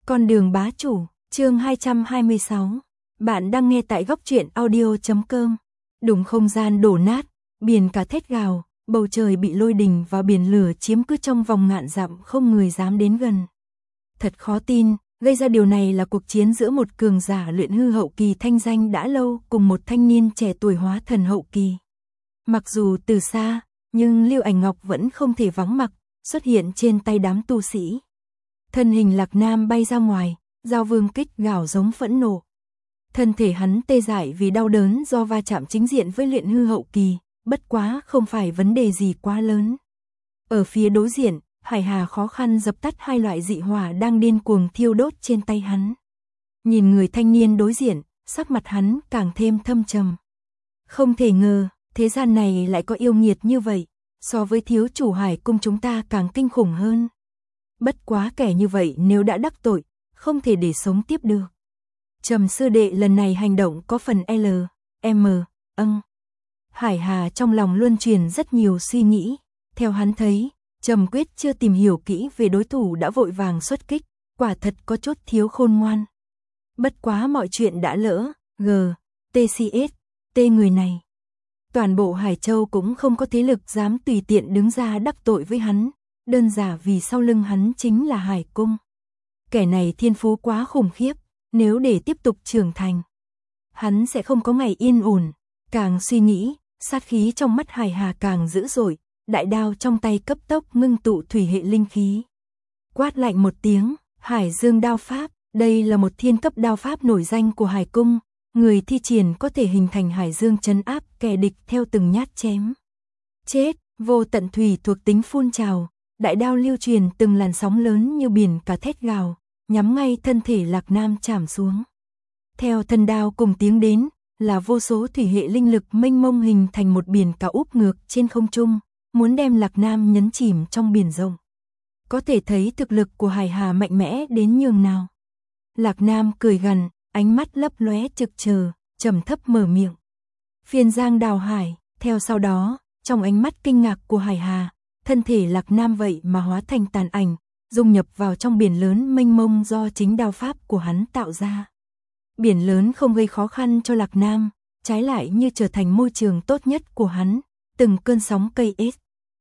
Con đường bá chủ, chương 226. Bạn đang nghe tại góc truyện audio.com. Đùng không gian đổ nát, biển cả thét gào, bầu trời bị lôi đình và biển lửa chiếm cứ trong vòng ngàn dặm, không người dám đến gần. Thật khó tin, gây ra điều này là cuộc chiến giữa một cường giả luyện hư hậu kỳ thanh danh đã lâu cùng một thanh niên trẻ tuổi hóa thần hậu kỳ. Mặc dù từ xa, nhưng Lưu Ảnh Ngọc vẫn không thể vắng mặt, xuất hiện trên tay đám tu sĩ. Thân hình Lạc Nam bay ra ngoài, Giao Vương kích gào giống phẫn nộ. Thân thể hắn tê dại vì đau đớn do va chạm chính diện với luyện hư hậu kỳ, bất quá không phải vấn đề gì quá lớn. Ở phía đối diện, Hải Hà khó khăn dập tắt hai loại dị hỏa đang điên cuồng thiêu đốt trên tay hắn. Nhìn người thanh niên đối diện, sắc mặt hắn càng thêm thâm trầm. Không thể ngờ, thế gian này lại có yêu nghiệt như vậy, so với thiếu chủ Hải cung chúng ta càng kinh khủng hơn. Bất quá kẻ như vậy nếu đã đắc tội, không thể để sống tiếp được. Trầm sư đệ lần này hành động có phần Hải Hà trong lòng luân truyền rất nhiều suy nghĩ. Theo hắn thấy, Trầm Quyết chưa tìm hiểu kỹ về đối thủ đã vội vàng xuất kích, quả thật có chút thiếu khôn ngoan. Bất quá mọi chuyện đã lỡ, T người này. Toàn bộ Hải Châu cũng không có thế lực dám tùy tiện đứng ra đắc tội với hắn, đơn giản vì sau lưng hắn chính là Hải cung. Kẻ này thiên phú quá khủng khiếp, nếu để tiếp tục trưởng thành, hắn sẽ không có ngày yên ổn. Càng suy nghĩ, sát khí trong mắt Hải Hà càng dữ dội, đại đao trong tay cấp tốc ngưng tụ thủy hệ linh khí. Quát lạnh một tiếng, Hải Dương đao pháp, đây là một thiên cấp đao pháp nổi danh của Hải cung, người thi triển có thể hình thành Hải Dương trấn áp kẻ địch theo từng nhát chém. Chết, vô tận thủy thuộc tính phun trào, đại đao lưu truyền từng làn sóng lớn như biển cả thét gào, nhắm ngay thân thể Lạc Nam chạm xuống. Theo thân đao cùng tiếng đến, là vô số thủy hệ linh lực mênh mông hình thành một biển cả úp ngược trên không trung, muốn đem Lạc Nam nhấn chìm trong biển rộng. Có thể thấy thực lực của Hải Hà mạnh mẽ đến nhường nào. Lạc Nam cười gằn, ánh mắt lấp lóe trực chờ, trầm thấp mở miệng. Phiên Giang Đào Hải, theo sau đó, trong ánh mắt kinh ngạc của Hải Hà, thân thể Lạc Nam vậy mà hóa thành tàn ảnh, dung nhập vào trong biển lớn mênh mông do chính đao pháp của hắn tạo ra. Biển lớn không gây khó khăn cho Lạc Nam, trái lại như trở thành môi trường tốt nhất của hắn, từng cơn sóng cây ếch.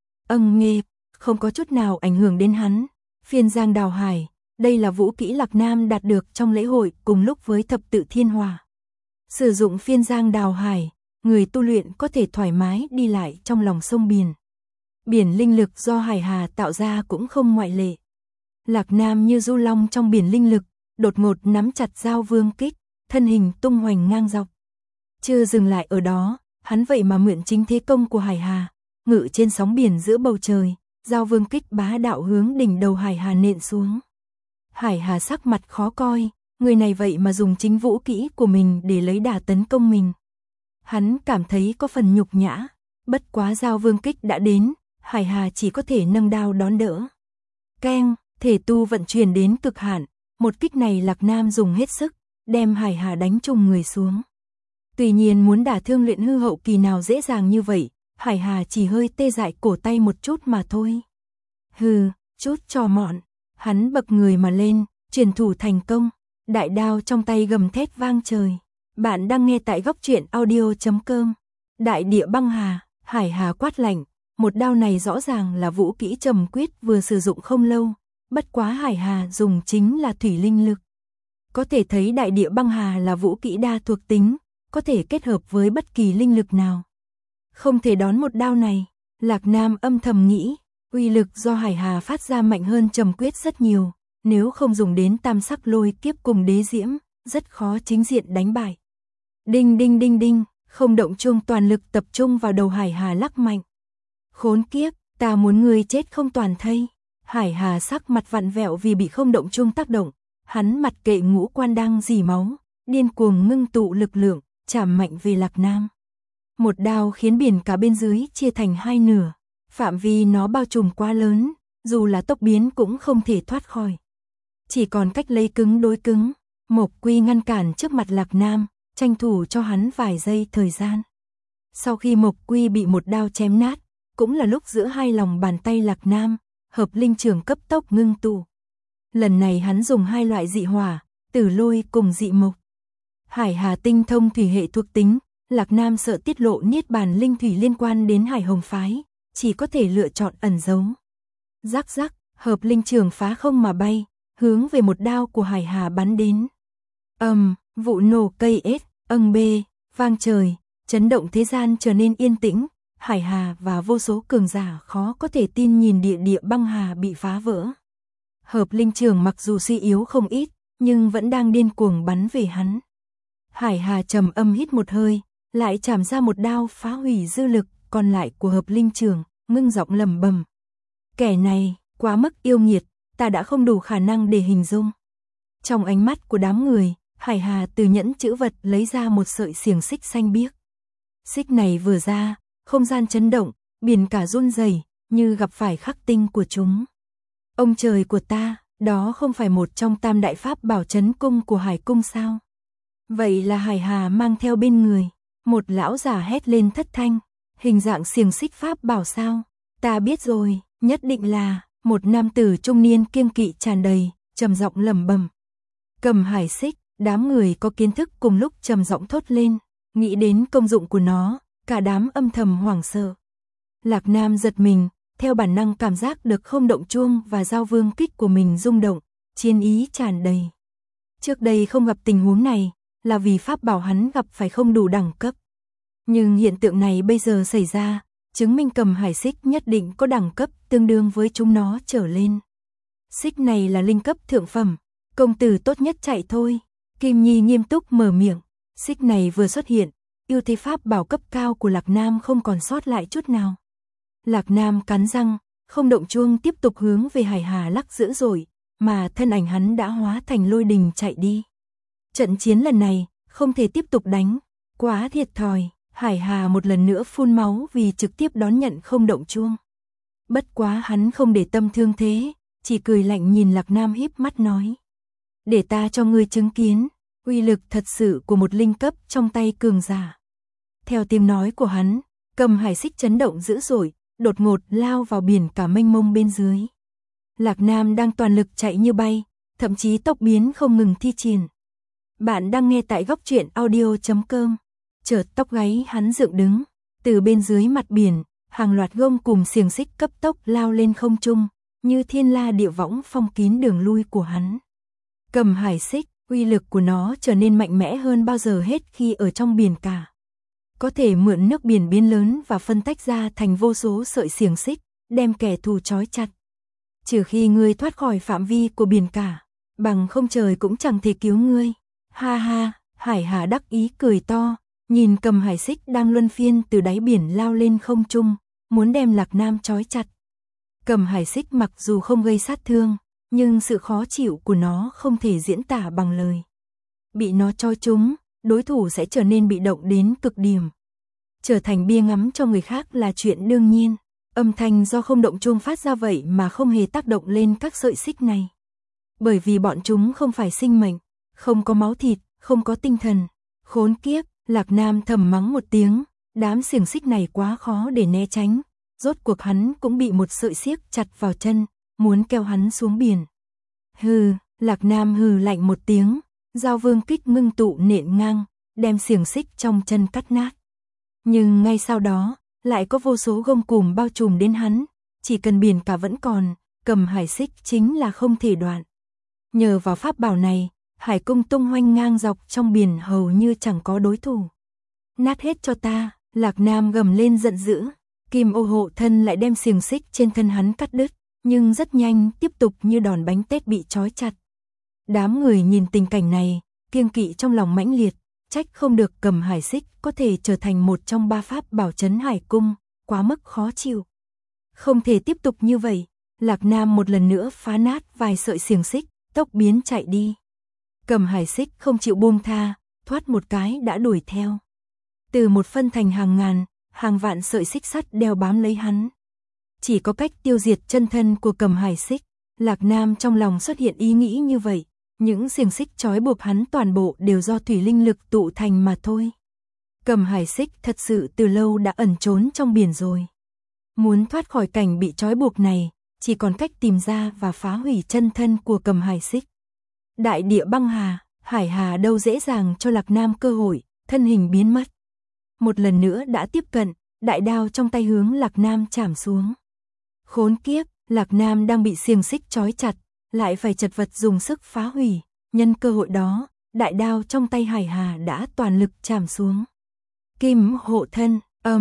Nghe, không có chút nào ảnh hưởng đến hắn. Phiên Giang Đào Hải, đây là vũ kỹ Lạc Nam đạt được trong lễ hội cùng lúc với thập tự thiên hỏa. Sử dụng Phiên Giang Đào Hải, người tu luyện có thể thoải mái đi lại trong lòng sông biển. Biển linh lực do Hải Hà tạo ra cũng không ngoại lệ. Lạc Nam như du long trong biển linh lực, đột ngột nắm chặt Giao Vương kích, thân hình tung hoành ngang dọc. Chưa dừng lại ở đó, hắn vậy mà mượn chính thế công của Hải Hà, ngự trên sóng biển giữa bầu trời, Giao Vương kích bá đạo hướng đỉnh đầu Hải Hà nện xuống. Hải Hà sắc mặt khó coi, người này vậy mà dùng chính vũ kỹ của mình để lấy đà tấn công mình. Hắn cảm thấy có phần nhục nhã, bất quá Giao Vương kích đã đến, Hải Hà chỉ có thể nâng đao đón đỡ. Keng, thể tu vận chuyển đến cực hạn, một kích này Lạc Nam dùng hết sức, đem Hải Hà đánh trùng người xuống. Tuy nhiên muốn đả thương luyện hư hậu kỳ nào dễ dàng như vậy, Hải Hà chỉ hơi tê dại cổ tay một chút mà thôi. Hừ, chút trò mọn, hắn bật người mà lên, truyền thủ thành công, đại đao trong tay gầm thét vang trời. Bạn đang nghe tại góc truyện audio.com. Đại địa băng hà, Hải Hà quát lạnh, một đao này rõ ràng là vũ kỹ Trầm Quyết vừa sử dụng không lâu, bất quá Hải Hà dùng chính là thủy linh lực. Có thể thấy đại địa băng hà là vũ kỹ đa thuộc tính, có thể kết hợp với bất kỳ linh lực nào. Không thể đón một đao này, Lạc Nam âm thầm nghĩ, uy lực do Hải Hà phát ra mạnh hơn Trầm Quyết rất nhiều, nếu không dùng đến tam sắc lôi kiếp cùng đế diễm, rất khó chính diện đánh bại. Đinh đinh đinh đinh, không động chung toàn lực tập trung vào đầu Hải Hà lắc mạnh. Khốn kiếp, ta muốn ngươi chết không toàn thây. Hải Hà sắc mặt vặn vẹo vì bị không động chung tác động, hắn mặt kệ ngũ quan đang rỉ máu, điên cuồng ngưng tụ lực lượng, chạm mạnh về Lạc Nam. Một đao khiến biển cả bên dưới chia thành hai nửa, phạm vi nó bao trùm quá lớn, dù là tốc biến cũng không thể thoát khỏi. Chỉ còn cách lấy cứng đối cứng, Mộc Quy ngăn cản trước mặt Lạc Nam, tranh thủ cho hắn vài giây thời gian. Sau khi Mộc Quy bị một đao chém nát, cũng là lúc giữa hai lòng bàn tay Lạc Nam, hợp linh trường cấp tốc ngưng tụ. Lần này hắn dùng hai loại dị hỏa, tử lôi cùng dị mộc. Hải Hà tinh thông thủy hệ thuộc tính, Lạc Nam sợ tiết lộ niết bàn linh thủy liên quan đến Hải Hồng phái, chỉ có thể lựa chọn ẩn giấu. Rắc rắc, hợp linh trường phá không mà bay, hướng về một đao của Hải Hà bắn đến. Vụ nổ cây ếch, bê, vang trời, chấn động thế gian trở nên yên tĩnh. Hải Hà và vô số cường giả khó có thể tin nhìn địa băng hà bị phá vỡ. Hợp linh trường mặc dù suy yếu không ít, nhưng vẫn đang điên cuồng bắn về hắn. Hải Hà trầm âm hít một hơi, lại chạm ra một đao phá hủy dư lực còn lại của hợp linh trường, ngưng giọng lẩm bẩm. Kẻ này, quá mức yêu nghiệt, ta đã không đủ khả năng để hình dung. Trong ánh mắt của đám người, Hải Hà từ nhẫn chữ vật lấy ra một sợi xiềng xích xanh biếc. Xích này vừa ra, không gian chấn động, biển cả run rẩy, như gặp phải khắc tinh của chúng. Ông trời của ta, đó không phải một trong tam đại pháp bảo trấn cung của Hải cung sao? Vậy là Hải Hà mang theo bên người, một lão giả hét lên thất thanh, hình dạng xiềng xích pháp bảo sao? Ta biết rồi, nhất định là một nam tử trung niên kiêng kỵ tràn đầy, trầm giọng lẩm bẩm. Cầm hải xích, đám người có kiến thức cùng lúc trầm giọng thốt lên, nghĩ đến công dụng của nó, cả đám âm thầm hoảng sợ. Lạc Nam giật mình, theo bản năng cảm giác được không động chuông và giao vương kích của mình rung động, chiến ý tràn đầy. Trước đây không gặp tình huống này, là vì pháp bảo hắn gặp phải không đủ đẳng cấp. Nhưng hiện tượng này bây giờ xảy ra, chứng minh cầm hải xích nhất định có đẳng cấp tương đương với chúng nó trở lên. Xích này là linh cấp thượng phẩm, công tử tốt nhất chạy thôi. Kim Nhi nghiêm túc mở miệng, xích này vừa xuất hiện, ưu thế pháp bảo cấp cao của Lạc Nam không còn sót lại chút nào. Lạc Nam cắn răng, không động chuông tiếp tục hướng về Hải Hà lắc dữ dội, mà thân ảnh hắn đã hóa thành lôi đình chạy đi. Trận chiến lần này, không thể tiếp tục đánh, quá thiệt thòi. Hải Hà một lần nữa phun máu vì trực tiếp đón nhận không động chuông. Bất quá hắn không để tâm thương thế, chỉ cười lạnh nhìn Lạc Nam híp mắt nói. Để ta cho ngươi chứng kiến, uy lực thật sự của một linh cấp trong tay cường giả. Theo tiếng nói của hắn, cầm hải xích chấn động dữ dội, đột ngột lao vào biển cả mênh mông bên dưới. Lạc Nam đang toàn lực chạy như bay, thậm chí tốc biến không ngừng thi triển. Bạn đang nghe tại góc truyện audio.com. Chợt tóc gáy hắn dựng đứng, từ bên dưới mặt biển, hàng loạt gông cùng xiềng xích cấp tốc lao lên không trung, như thiên la địa võng phong kín đường lui của hắn. Cầm hải xích, uy lực của nó trở nên mạnh mẽ hơn bao giờ hết khi ở trong biển cả. Có thể mượn nước biển biến lớn và phân tách ra thành vô số sợi xiềng xích, đem kẻ thù trói chặt. Trừ khi ngươi thoát khỏi phạm vi của biển cả, bằng không trời cũng chẳng thể cứu ngươi. Ha ha, Hải Hà đắc ý cười to, nhìn cầm hải xích đang luân phiên từ đáy biển lao lên không trung, muốn đem Lạc Nam trói chặt. Cầm hải xích mặc dù không gây sát thương, nhưng sự khó chịu của nó không thể diễn tả bằng lời. Bị nó trói trúng, đối thủ sẽ trở nên bị động đến cực điểm. Trở thành bia ngắm cho người khác là chuyện đương nhiên. Âm thanh do không động chuông phát ra vậy mà không hề tác động lên các sợi xích này. Bởi vì bọn chúng không phải sinh mệnh, không có máu thịt, không có tinh thần. Khốn kiếp, Lạc Nam thầm mắng một tiếng, đám xiềng xích này quá khó để né tránh. Rốt cuộc hắn cũng bị một sợi xiếc chặt vào chân, muốn kéo hắn xuống biển. Hừ, Lạc Nam hừ lạnh một tiếng, giao vương kích ngưng tụ nện ngang, đem xiềng xích trong chân cắt nát. Nhưng ngay sau đó, lại có vô số gông cùm bao trùm đến hắn, chỉ cần biển cả vẫn còn, cầm hải xích chính là không thể đoạn. Nhờ vào pháp bảo này, Hải cung tung hoành ngang dọc trong biển hầu như chẳng có đối thủ. Nát hết cho ta, Lạc Nam gầm lên giận dữ, kim ô hộ thân lại đem xiềng xích trên thân hắn cắt đứt, nhưng rất nhanh tiếp tục như đòn bánh tét bị trói chặt. Đám người nhìn tình cảnh này, kiêng kỵ trong lòng mãnh liệt, trách không được cầm hải xích có thể trở thành một trong ba pháp bảo trấn hải cung, quá mức khó chịu. Không thể tiếp tục như vậy, Lạc Nam một lần nữa phá nát vài sợi xiềng xích, tốc biến chạy đi. Cầm hải xích không chịu buông tha, thoát một cái đã đuổi theo. Từ một phân thành hàng ngàn, hàng vạn sợi xích sắt đeo bám lấy hắn. Chỉ có cách tiêu diệt chân thân của cầm hải xích, Lạc Nam trong lòng xuất hiện ý nghĩ như vậy. Những xiềng xích trói buộc hắn toàn bộ đều do thủy linh lực tụ thành mà thôi. Cầm hải xích thật sự từ lâu đã ẩn trốn trong biển rồi. Muốn thoát khỏi cảnh bị trói buộc này, chỉ còn cách tìm ra và phá hủy chân thân của Cầm Hải Xích. Đại địa băng hà, Hải Hà đâu dễ dàng cho Lạc Nam cơ hội, thân hình biến mất. Một lần nữa đã tiếp cận, đại đao trong tay hướng Lạc Nam chảm xuống. Khốn kiếp, Lạc Nam đang bị xiềng xích trói chặt, lại phải chật vật dùng sức phá hủy, nhân cơ hội đó, đại đao trong tay Hải Hà đã toàn lực chảm xuống. Kim hộ thân,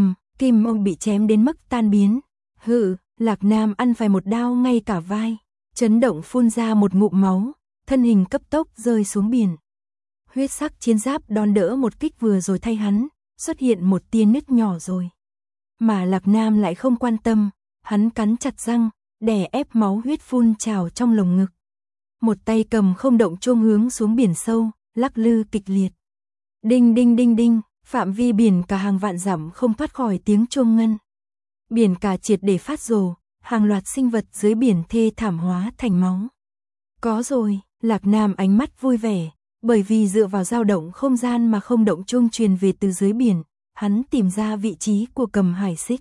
kim ông bị chém đến mức tan biến. Hự, Lạc Nam ăn phải một đao ngay cả vai, chấn động phun ra một ngụm máu, thân hình cấp tốc rơi xuống biển. Huyết sắc chiến giáp đón đỡ một kích vừa rồi thay hắn, xuất hiện một tia nứt nhỏ rồi. Mà Lạc Nam lại không quan tâm, hắn cắn chặt răng, đè ép máu huyết phun trào trong lồng ngực. Một tay cầm không động chuông hướng xuống biển sâu, lắc lư kịch liệt. Đinh đinh đinh đinh, phạm vi biển cả hàng vạn dặm không thoát khỏi tiếng chuông ngân. Biển cả triệt để phát rồ, hàng loạt sinh vật dưới biển thê thảm hóa thành máu. Có rồi, Lạc Nam ánh mắt vui vẻ, bởi vì dựa vào dao động không gian mà không động chuông truyền về từ dưới biển, hắn tìm ra vị trí của Cầm Hải Xích.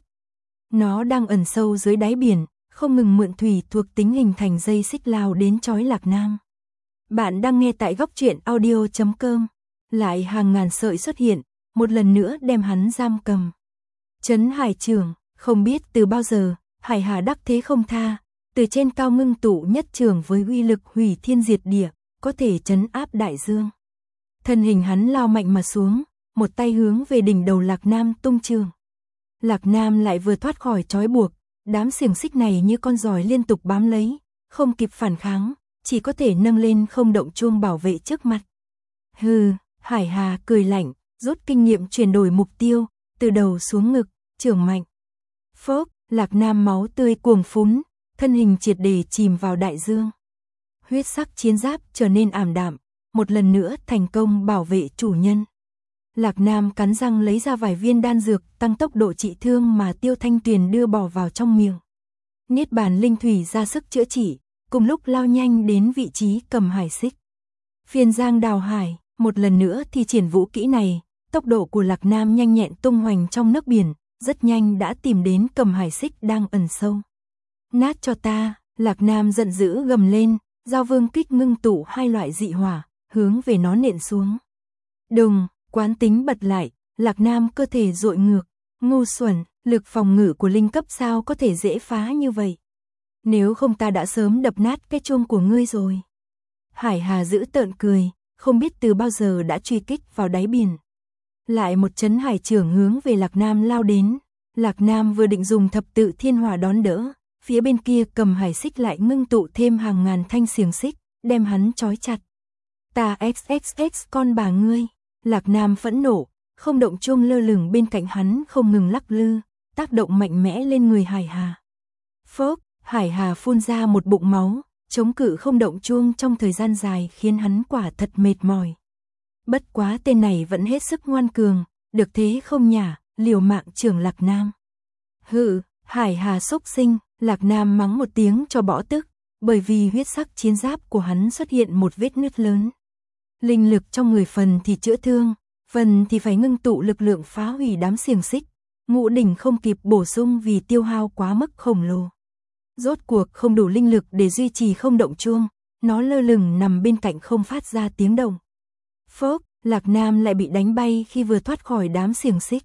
Nó đang ẩn sâu dưới đáy biển, không ngừng mượn thủy thuộc tính hình thành dây xích lao đến trói Lạc Nam. Bạn đang nghe tại góc truyện audio.com, lại hàng ngàn sợi xuất hiện, một lần nữa đem hắn giam cầm. Trấn Hải Trường, không biết từ bao giờ, Hải Hà đắc thế không tha, từ trên cao ngưng tụ nhất trường với uy lực hủy thiên diệt địa, có thể trấn áp đại dương. Thân hình hắn lao mạnh mà xuống, một tay hướng về đỉnh đầu Lạc Nam tung trường. Lạc Nam lại vừa thoát khỏi trói buộc, đám xiềng xích này như con giòi liên tục bám lấy, không kịp phản kháng, chỉ có thể nâng lên không động chuông bảo vệ trước mặt. Hừ, Hải Hà cười lạnh, rút kinh nghiệm chuyển đổi mục tiêu, từ đầu xuống ngực, chưởng mạnh. Phốc, Lạc Nam máu tươi cuồng phún, thân hình triệt để chìm vào đại dương. Huyết sắc chiến giáp trở nên ảm đạm, một lần nữa thành công bảo vệ chủ nhân. Lạc Nam cắn răng lấy ra vài viên đan dược tăng tốc độ trị thương mà Tiêu Thanh Tuyền đưa bỏ vào trong miệng. Niết bàn linh thủy ra sức chữa trị, cùng lúc lao nhanh đến vị trí Cầm Hải Xích. Phiên giang đào hải, một lần nữa thi triển vũ kỹ này, tốc độ của Lạc Nam nhanh nhẹn tung hoành trong nước biển, rất nhanh đã tìm đến Cầm Hải Xích đang ẩn sâu. Nát cho ta, Lạc Nam giận dữ gầm lên, giao vương kích ngưng tụ hai loại dị hỏa, hướng về nó nện xuống. Đùng, quán tính bật lại, Lạc Nam cơ thể dội ngược, ngu xuẩn, lực phòng ngự của linh cấp sao có thể dễ phá như vậy. Nếu không ta đã sớm đập nát cái chuông của ngươi rồi. Hải Hà dữ tợn cười, không biết từ bao giờ đã truy kích vào đáy biển. Lại một chấn hải trưởng hướng về Lạc Nam lao đến, Lạc Nam vừa định dùng thập tự thiên hỏa đón đỡ, phía bên kia Cầm Hải Xích lại ngưng tụ thêm hàng ngàn thanh xiềng xích, đem hắn trói chặt. Ta xxx con bà ngươi, Lạc Nam phẫn nộ, không động chuông lơ lửng bên cạnh hắn không ngừng lắc lư, tác động mạnh mẽ lên người Hải Hà. Phốc, Hải Hà phun ra một bụng máu, chống cự không động chuông trong thời gian dài khiến hắn quả thật mệt mỏi. Bất quá tên này vẫn hết sức ngoan cường, được thế không nhả, liều mạng trưởng Lạc Nam. Hừ, Hải Hà xúc sinh, Lạc Nam mắng một tiếng cho bỏ tức, bởi vì huyết sắc chiến giáp của hắn xuất hiện một vết nứt lớn. Linh lực trong người phần thì chữa thương, phần thì phải ngưng tụ lực lượng phá hủy đám xiềng xích, ngũ đỉnh không kịp bổ sung vì tiêu hao quá mức khổng lồ. Rốt cuộc không đủ linh lực để duy trì không động chuông, nó lơ lửng nằm bên cạnh không phát ra tiếng động. Phốc, Lạc Nam lại bị đánh bay khi vừa thoát khỏi đám xiềng xích.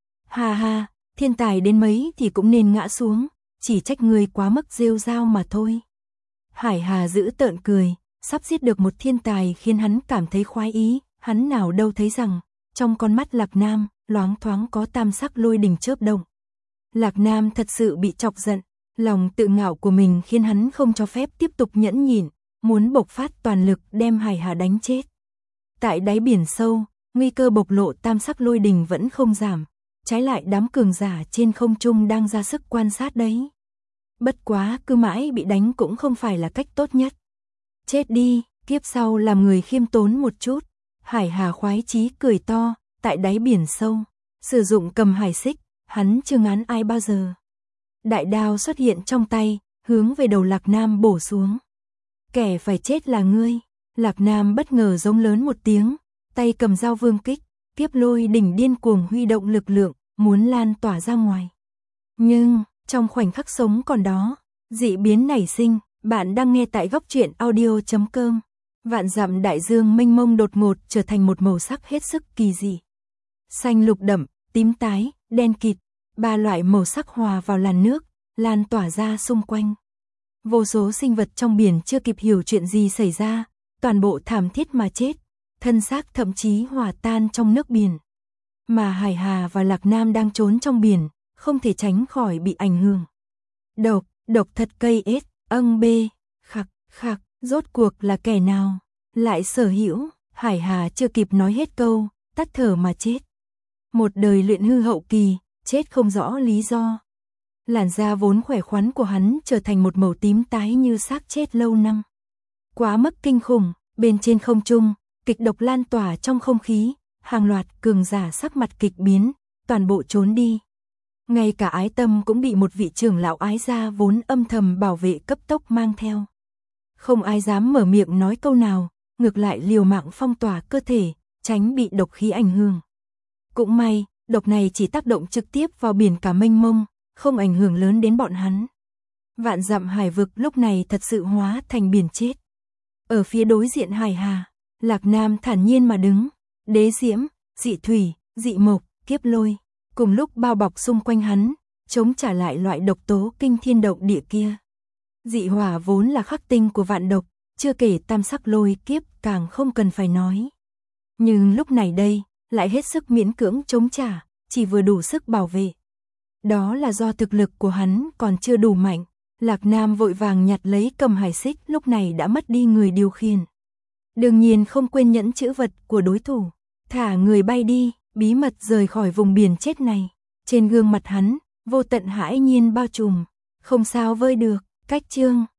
Ha ha, thiên tài đến mấy thì cũng nên ngã xuống, chỉ trách người quá mức rêu rao mà thôi. Hải Hà giữ tợn cười, sắp giết được một thiên tài khiến hắn cảm thấy khoái ý, hắn nào đâu thấy rằng, trong con mắt Lạc Nam, loáng thoáng có tam sắc lôi đình chớp động. Lạc Nam thật sự bị chọc giận, lòng tự ngạo của mình khiến hắn không cho phép tiếp tục nhẫn nhịn, muốn bộc phát toàn lực đem Hải Hà đánh chết. Tại đáy biển sâu, nguy cơ bộc lộ tam sắc lôi đình vẫn không giảm, trái lại đám cường giả trên không trung đang ra sức quan sát đấy. Bất quá cứ mãi bị đánh cũng không phải là cách tốt nhất. Chết đi, kiếp sau làm người khiêm tốn một chút. Hải Hà khoái chí cười to, tại đáy biển sâu, sử dụng Cầm Hải Xích, hắn chưa ngán ai bao giờ. Đại đao xuất hiện trong tay, hướng về đầu Lạc Nam bổ xuống. Kẻ phải chết là ngươi. Lạc Nam bất ngờ giống lớn một tiếng, tay cầm dao vương kích, kiếp lôi đỉnh điên cuồng huy động lực lượng, muốn lan tỏa ra ngoài. Nhưng, trong khoảnh khắc sống còn đó, Dị biến nảy sinh, bạn đang nghe tại Góc Truyện Audio.com. Vạn dặm đại dương mênh mông đột ngột trở thành một màu sắc hết sức kỳ dị. Xanh lục đậm, tím tái, đen kịt, ba loại màu sắc hòa vào làn nước, lan tỏa ra xung quanh. Vô số sinh vật trong biển chưa kịp hiểu chuyện gì xảy ra, toàn bộ thảm thiết mà chết, thân xác thậm chí hòa tan trong nước biển. Mà Hải Hà và Lạc Nam đang trốn trong biển, không thể tránh khỏi bị ảnh hưởng. Độc thật cây ết, bê, khạc, rốt cuộc là kẻ nào? Lại sở hữu, Hải Hà chưa kịp nói hết câu, tắt thở mà chết. Một đời luyện hư hậu kỳ, chết không rõ lý do. Làn da vốn khỏe khoắn của hắn trở thành một màu tím tái như xác chết lâu năm. Quá mức kinh khủng, bên trên không trung, kịch độc lan tỏa trong không khí, hàng loạt cường giả sắc mặt kịch biến, toàn bộ trốn đi. Ngay cả Ái Tâm cũng bị một vị trưởng lão Ái gia vốn âm thầm bảo vệ cấp tốc mang theo. Không ai dám mở miệng nói câu nào, ngược lại liều mạng phong tỏa cơ thể, tránh bị độc khí ảnh hưởng. Cũng may, độc này chỉ tác động trực tiếp vào biển cả mênh mông, không ảnh hưởng lớn đến bọn hắn. Vạn dặm hải vực lúc này thật sự hóa thành biển chết. Ở phía đối diện Hải Hà, Lạc Nam thản nhiên mà đứng, đế diễm, dị thủy, dị mộc, kiếp lôi, cùng lúc bao bọc xung quanh hắn, chống trả lại loại độc tố kinh thiên động địa kia. Dị hỏa vốn là khắc tinh của vạn độc, chưa kể tam sắc lôi kiếp càng không cần phải nói. Nhưng lúc này đây, lại hết sức miễn cưỡng chống trả, chỉ vừa đủ sức bảo vệ. Đó là do thực lực của hắn còn chưa đủ mạnh. Lạc Nam vội vàng nhặt lấy cầm hải xích lúc này đã mất đi người điều khiển. Đương nhiên không quên nhẫn chữ vật của đối thủ. Thả người bay đi, bí mật rời khỏi vùng biển chết này. Trên gương mặt hắn, vô tận hãi nhiên bao trùm. Không sao vơi được, cách chương.